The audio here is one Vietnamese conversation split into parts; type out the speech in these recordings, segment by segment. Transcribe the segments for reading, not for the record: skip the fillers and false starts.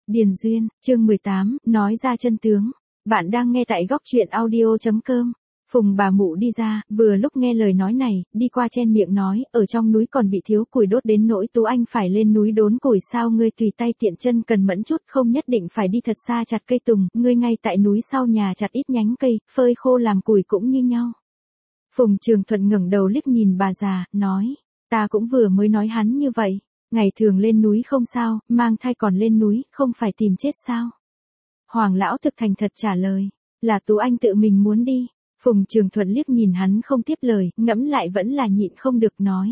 Điền Duyên, chương 18, nói ra chân tướng. Bạn đang nghe tại góc truyện audio.com. Phùng bà mụ đi ra, vừa lúc nghe lời nói này, đi qua chen miệng nói, ở trong núi còn bị thiếu củi đốt đến nỗi Tú Anh phải lên núi đốn củi sao, ngươi tùy tay tiện chân cần mẫn chút, không nhất định phải đi thật xa chặt cây tùng, ngươi ngay tại núi sau nhà chặt ít nhánh cây, phơi khô làm củi cũng như nhau. Phùng Trường Thuận ngẩng đầu liếc nhìn bà già, nói, ta cũng vừa mới nói hắn như vậy. Ngày thường lên núi không sao, mang thai còn lên núi, không phải tìm chết sao? Hoàng lão thực thành thật trả lời, là Tú Anh tự mình muốn đi. Phùng Trường Thuận liếc nhìn hắn không tiếp lời, ngẫm lại vẫn là nhịn không được nói.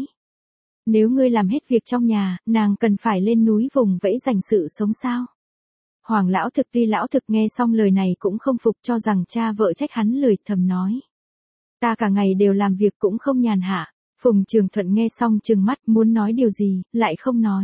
Nếu ngươi làm hết việc trong nhà, nàng cần phải lên núi vùng vẫy giành sự sống sao? Hoàng lão thực tuy lão thực nghe xong lời này cũng không phục, cho rằng cha vợ trách hắn lười, thầm nói. Ta cả ngày đều làm việc cũng không nhàn hạ. Phùng Trường Thuận nghe xong trừng mắt muốn nói điều gì, lại không nói.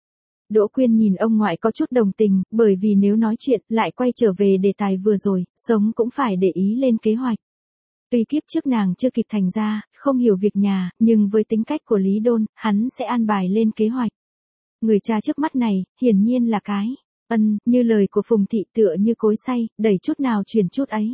Đỗ Quyên nhìn ông ngoại có chút đồng tình, bởi vì nếu nói chuyện lại quay trở về đề tài vừa rồi, sống cũng phải để ý lên kế hoạch. Tuy kiếp trước nàng chưa kịp thành ra, không hiểu việc nhà, nhưng với tính cách của Lý Đôn, hắn sẽ an bài lên kế hoạch. Người cha trước mắt này, hiển nhiên là cái như lời của Phùng thị tựa như cối xay, đẩy chút nào truyền chút ấy.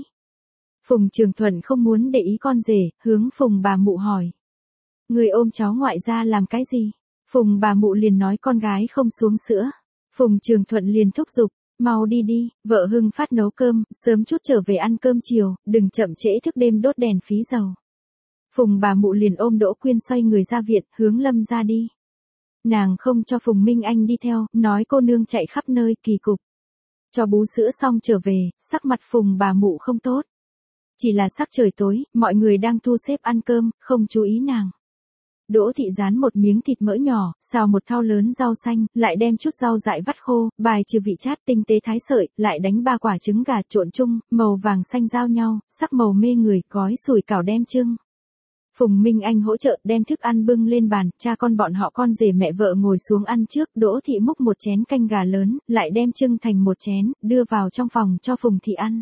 Phùng Trường Thuận không muốn để ý con rể, hướng Phùng bà mụ hỏi. Người ôm cháu ngoại ra làm cái gì? Phùng bà mụ liền nói con gái không xuống sữa. Phùng Trường Thuận liền thúc giục, mau đi đi, vợ Hưng Phát nấu cơm, sớm chút trở về ăn cơm chiều, đừng chậm trễ thức đêm đốt đèn phí dầu. Phùng bà mụ liền ôm Đỗ Quyên xoay người ra viện, hướng Lâm ra đi. Nàng không cho Phùng Minh Anh đi theo, nói cô nương chạy khắp nơi kỳ cục. Cho bú sữa xong trở về, sắc mặt Phùng bà mụ không tốt. Chỉ là sắc trời tối, mọi người đang thu xếp ăn cơm, không chú ý nàng. Đỗ thị rán một miếng thịt mỡ nhỏ, xào một thau lớn rau xanh, lại đem chút rau dại vắt khô, bài trừ vị chát tinh tế thái sợi, lại đánh 3 quả trứng gà trộn chung, màu vàng xanh giao nhau, sắc màu mê người, gói sủi cảo đem trưng. Phùng Minh Anh hỗ trợ đem thức ăn bưng lên bàn, cha con bọn họ con rể mẹ vợ ngồi xuống ăn trước, Đỗ thị múc một chén canh gà lớn, lại đem trưng thành một chén, đưa vào trong phòng cho Phùng thị ăn.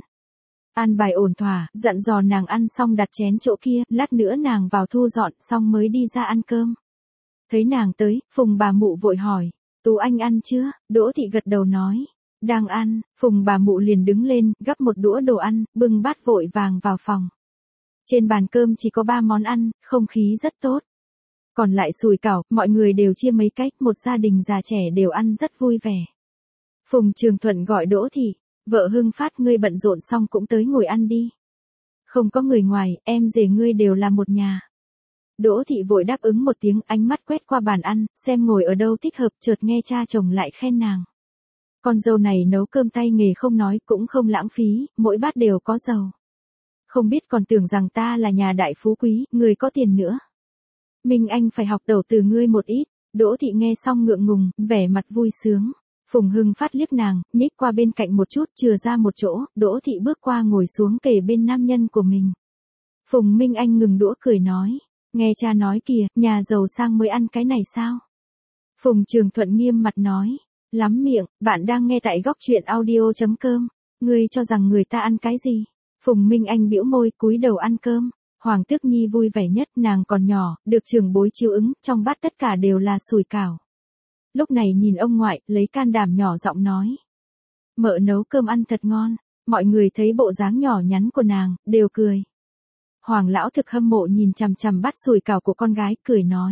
An bài ổn thỏa, dặn dò nàng ăn xong đặt chén chỗ kia, lát nữa nàng vào thu dọn xong mới đi ra ăn cơm. Thấy nàng tới, Phùng bà mụ vội hỏi, Tú Anh ăn chưa? Đỗ thị gật đầu nói, đang ăn. Phùng bà mụ liền đứng lên, gắp một đũa đồ ăn, bưng bát vội vàng vào phòng. Trên bàn cơm chỉ có 3 món ăn, không khí rất tốt. Còn lại sủi cảo, mọi người đều chia mấy cách, một gia đình già trẻ đều ăn rất vui vẻ. Phùng Trường Thuận gọi Đỗ thị. Vợ Hưng Phát ngươi bận rộn xong cũng tới ngồi ăn đi. Không có người ngoài, em rể ngươi đều là một nhà. Đỗ thị vội đáp ứng một tiếng, ánh mắt quét qua bàn ăn, xem ngồi ở đâu thích hợp, chợt nghe cha chồng lại khen nàng. Con dâu này nấu cơm tay nghề không nói, cũng không lãng phí, mỗi bát đều có dầu. Không biết còn tưởng rằng ta là nhà đại phú quý, người có tiền nữa. Minh Anh phải học đầu từ ngươi một ít. Đỗ thị nghe xong ngượng ngùng, vẻ mặt vui sướng. Phùng Hưng Phát liếc nàng, nhích qua bên cạnh một chút, chừa ra một chỗ, Đỗ thị bước qua ngồi xuống kề bên nam nhân của mình. Phùng Minh Anh ngừng đũa cười nói, nghe cha nói kìa, nhà giàu sang mới ăn cái này sao? Phùng Trường Thuận nghiêm mặt nói, lắm miệng, bạn đang nghe tại góc truyện audio.com, ngươi cho rằng người ta ăn cái gì? Phùng Minh Anh bĩu môi cúi đầu ăn cơm. Hoàng Tước Nhi vui vẻ nhất, nàng còn nhỏ, được trưởng bối chiếu ứng, trong bát tất cả đều là sủi cảo. Lúc này nhìn ông ngoại, lấy can đảm nhỏ giọng nói. Mợ nấu cơm ăn thật ngon. Mọi người thấy bộ dáng nhỏ nhắn của nàng, đều cười. Hoàng lão thực hâm mộ nhìn chằm chằm bát sủi cảo của con gái, cười nói.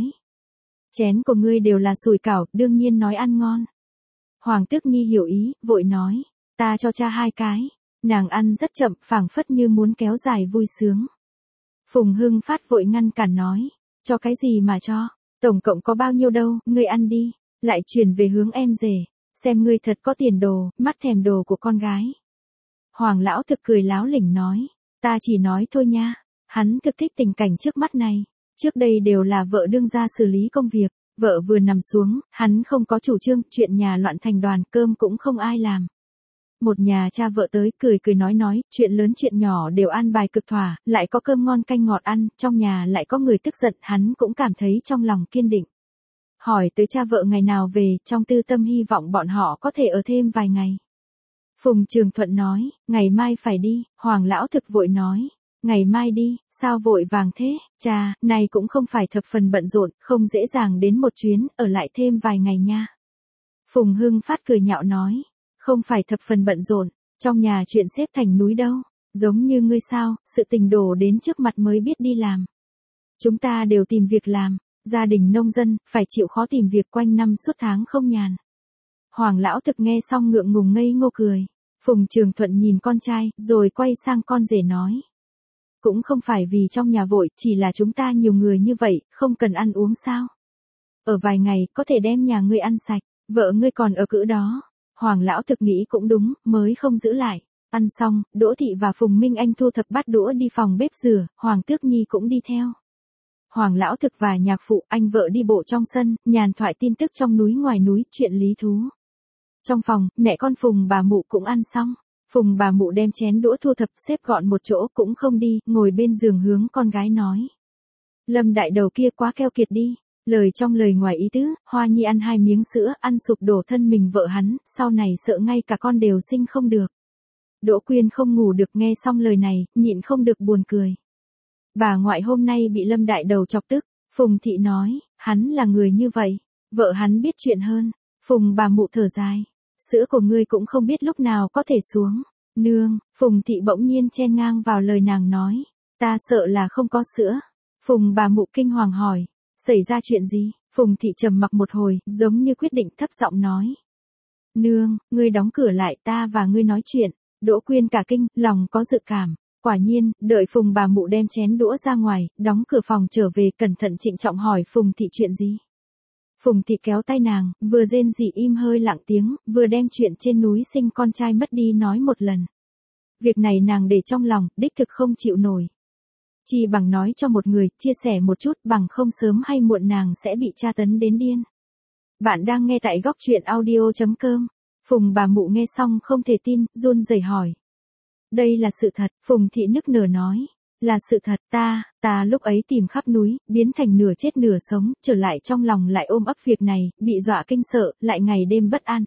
Chén của ngươi đều là sủi cảo, đương nhiên nói ăn ngon. Hoàng Tước Nhi hiểu ý, vội nói. Ta cho cha 2 cái. Nàng ăn rất chậm, phảng phất như muốn kéo dài vui sướng. Phùng Hưng Phát vội ngăn cản nói. Cho cái gì mà cho? Tổng cộng có bao nhiêu đâu, ngươi ăn đi. Lại chuyển về hướng em rể, xem ngươi thật có tiền đồ, mắt thèm đồ của con gái. Hoàng lão thực cười láo lỉnh nói, ta chỉ nói thôi nha, hắn thực thích tình cảnh trước mắt này, trước đây đều là vợ đương ra xử lý công việc, vợ vừa nằm xuống, hắn không có chủ trương, chuyện nhà loạn thành đoàn, cơm cũng không ai làm. Một nhà cha vợ tới cười cười nói, chuyện lớn chuyện nhỏ đều an bài cực thỏa, lại có cơm ngon canh ngọt ăn, trong nhà lại có người tức giận, hắn cũng cảm thấy trong lòng kiên định. Hỏi tới cha vợ ngày nào về, trong tư tâm hy vọng bọn họ có thể ở thêm vài ngày. Phùng Trường Thuận nói, ngày mai phải đi. Hoàng lão thực vội nói, ngày mai đi, sao vội vàng thế, cha, này cũng không phải thập phần bận rộn, không dễ dàng đến một chuyến, ở lại thêm vài ngày nha. Phùng Hưng Phát cười nhạo nói, Không phải thập phần bận rộn, trong nhà chuyện xếp thành núi đâu. Giống như ngươi sao, sự tình đổ đến trước mặt mới biết đi làm. Chúng ta đều tìm việc làm, gia đình nông dân, phải chịu khó tìm việc quanh năm suốt tháng không nhàn. Hoàng lão thực nghe xong ngượng ngùng ngây ngô cười. Phùng Trường Thuận nhìn con trai, rồi quay sang con rể nói. Cũng không phải vì trong nhà vội, chỉ là chúng ta nhiều người như vậy, không cần ăn uống sao. Ở vài ngày, có thể đem nhà ngươi ăn sạch, vợ ngươi còn ở cữ đó. Hoàng lão thực nghĩ cũng đúng, mới không giữ lại. Ăn xong, Đỗ Thị và Phùng Minh Anh thu thập bát đũa đi phòng bếp rửa, Hoàng Tước Nhi cũng đi theo. Hoàng lão thực và nhạc phụ, anh vợ đi bộ trong sân, nhàn thoại tin tức trong núi ngoài núi, chuyện lý thú. Trong phòng, mẹ con Phùng bà Mụ cũng ăn xong. Phùng bà Mụ đem chén đũa thu thập xếp gọn một chỗ cũng không đi, ngồi bên giường hướng con gái nói. Lâm đại đầu kia quá keo kiệt đi. Lời trong lời ngoài ý tứ, Hoa Nhi ăn 2 miếng sữa, ăn sụp đổ thân mình vợ hắn, sau này sợ ngay cả con đều sinh không được. Đỗ Quyên không ngủ được nghe xong lời này, nhịn không được buồn cười. Bà ngoại hôm nay bị Lâm đại đầu chọc tức, Phùng Thị nói, hắn là người như vậy, vợ hắn biết chuyện hơn. Phùng bà Mụ thở dài, sữa của ngươi cũng không biết lúc nào có thể xuống. Nương, Phùng Thị bỗng nhiên chen ngang vào lời nàng nói, ta sợ là không có sữa. Phùng bà Mụ kinh hoàng hỏi, xảy ra chuyện gì? Phùng Thị trầm mặc một hồi, giống như quyết định thấp giọng nói. Nương, ngươi đóng cửa lại, ta và ngươi nói chuyện. Đỗ Quyên cả kinh, lòng có dự cảm. Quả nhiên, đợi Phùng bà Mụ đem chén đũa ra ngoài, đóng cửa phòng trở về, cẩn thận trịnh trọng hỏi Phùng Thị chuyện gì. Phùng Thị kéo tay nàng, vừa rên rỉ im hơi lặng tiếng, vừa đem chuyện trên núi sinh con trai mất đi nói một lần. Việc này nàng để trong lòng, đích thực không chịu nổi. Chỉ bằng nói cho một người, chia sẻ một chút, bằng không sớm hay muộn nàng sẽ bị tra tấn đến điên. Bạn đang nghe tại góc truyện audio.com. Phùng bà Mụ nghe xong không thể tin, run rẩy hỏi. Đây là sự thật, Phùng Thị nức nở nói. Là sự thật, ta lúc ấy tìm khắp núi, biến thành nửa chết nửa sống, trở lại trong lòng lại ôm ấp việc này, bị dọa kinh sợ, lại ngày đêm bất an,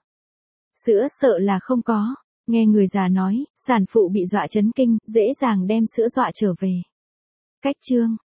sữa sợ là không có. Nghe người già nói, sản phụ bị dọa chấn kinh, dễ dàng đem sữa dọa trở về. Cách chương